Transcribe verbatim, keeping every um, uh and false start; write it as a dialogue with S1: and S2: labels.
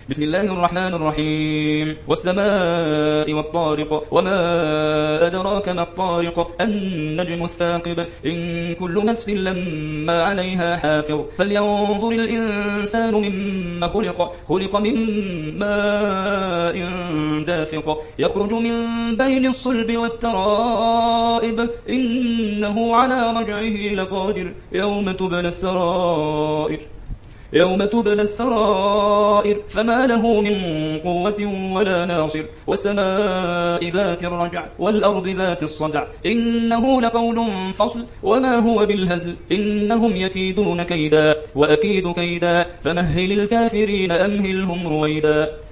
S1: بسم الله الرحمن الرحيم والسماء والطارق وما أدراك ما الطارق النجم الثاقب إن كل نفس لما عليها حافظ فلينظر الإنسان مما خلق خلق من ماء دافق يخرج من بين الصلب والترائب إنه على رجعه لقادر يوم تبلى السرائر يوم تبلى السرائر فما له من قوة ولا ناصر والسماء ذات الرجع والأرض ذات الصدع إنه لقول فصل وما هو بالهزل إنهم يكيدون كيدا وأكيد كيدا فمهل الكافرين أمهلهم رويدا